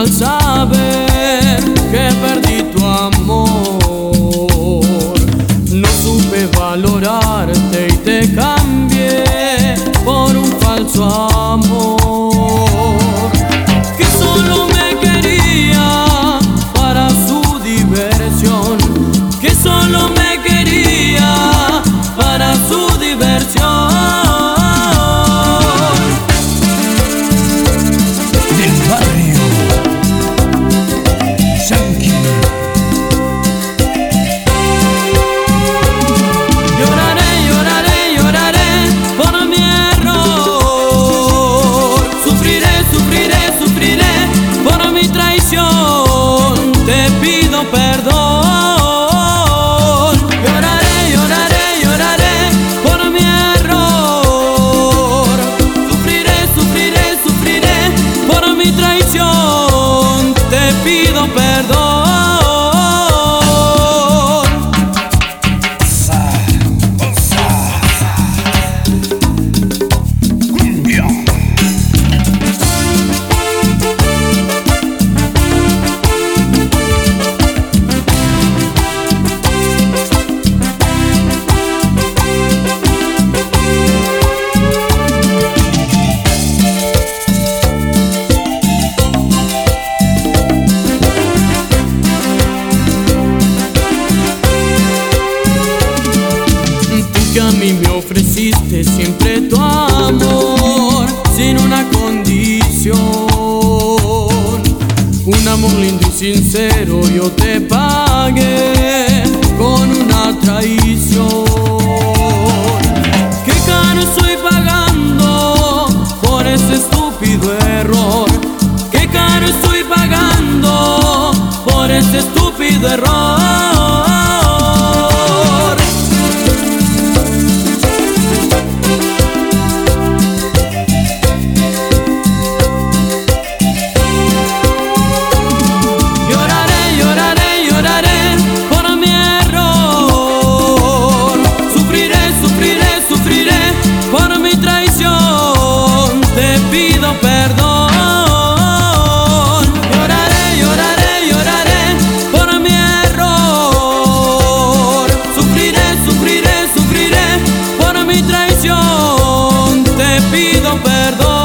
al saber que perdí tu amor. No supe valorarte y te cambié por un falso amor, que solo me quería para su diversión, que solo me quería para su diversión. Te pido perdón. Lloraré, lloraré, lloraré por mi error. Sufriré, sufriré, sufriré por mi traición. Te pido perdón. Que a mí me ofreciste siempre tu amor sin una condición, un amor lindo y sincero yo te pagué con una traición. Qué caro estoy pagando por ese estúpido error, qué caro estoy pagando por ese estúpido error. Te pido perdón. Lloraré, lloraré, lloraré por mi error. Sufriré, sufriré, sufriré por mi traición. Te pido perdón.